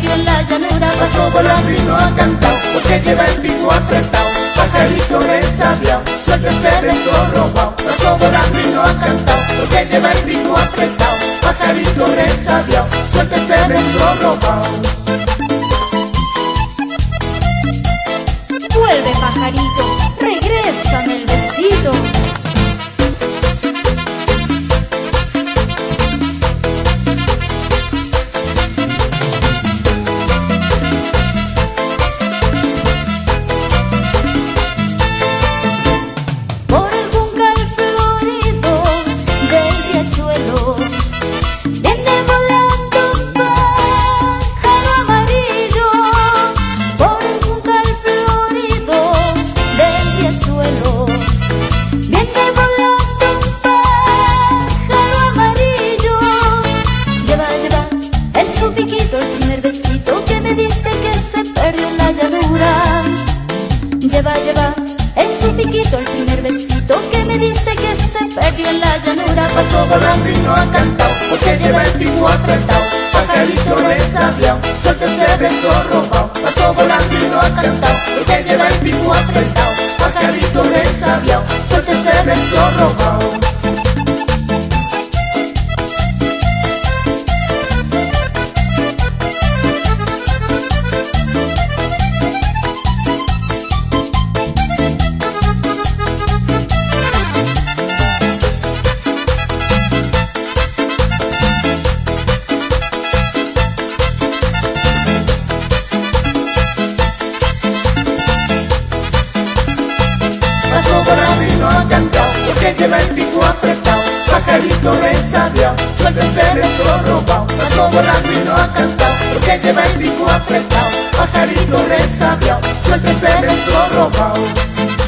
perdió en la llanura. Pasó volando y no ha cantado, porque lleva el pico apretado. Pajarito resabiao, suéltese beso robao. Pasó volando y no ha cantado, porque lleva el pico apretado. Pajarito resabiao, suéltese beso robao. Vuelve, pajarito, regrésame el besito. Por el juncal florido del riachuelo viene volando un pájaro amarillo. Por el juncal florido del riachuelo viene volando un pájaro amarillo. Lleva en su piquito el primer besito que me diste que se perdió en la llanura. Lleva en su piquito el primer besito que me diste que se perdió en la llanura. Pasó volando y no ha cantado, porque lleva el pico apretado. Pajarito resabiao, suéltese beso robao. Pasó volando y no ha cantado, porque lleva el pico apretado. Pajarito resabiao, suéltese beso robao. Pasó volando y no ha cantado, porque lleva el pico apretado. Pajarito resabiao, suéltese beso robao. Pasó volando y no ha cantado, porque lleva el pico apretado. Pajarito resabiao, suéltese beso robao.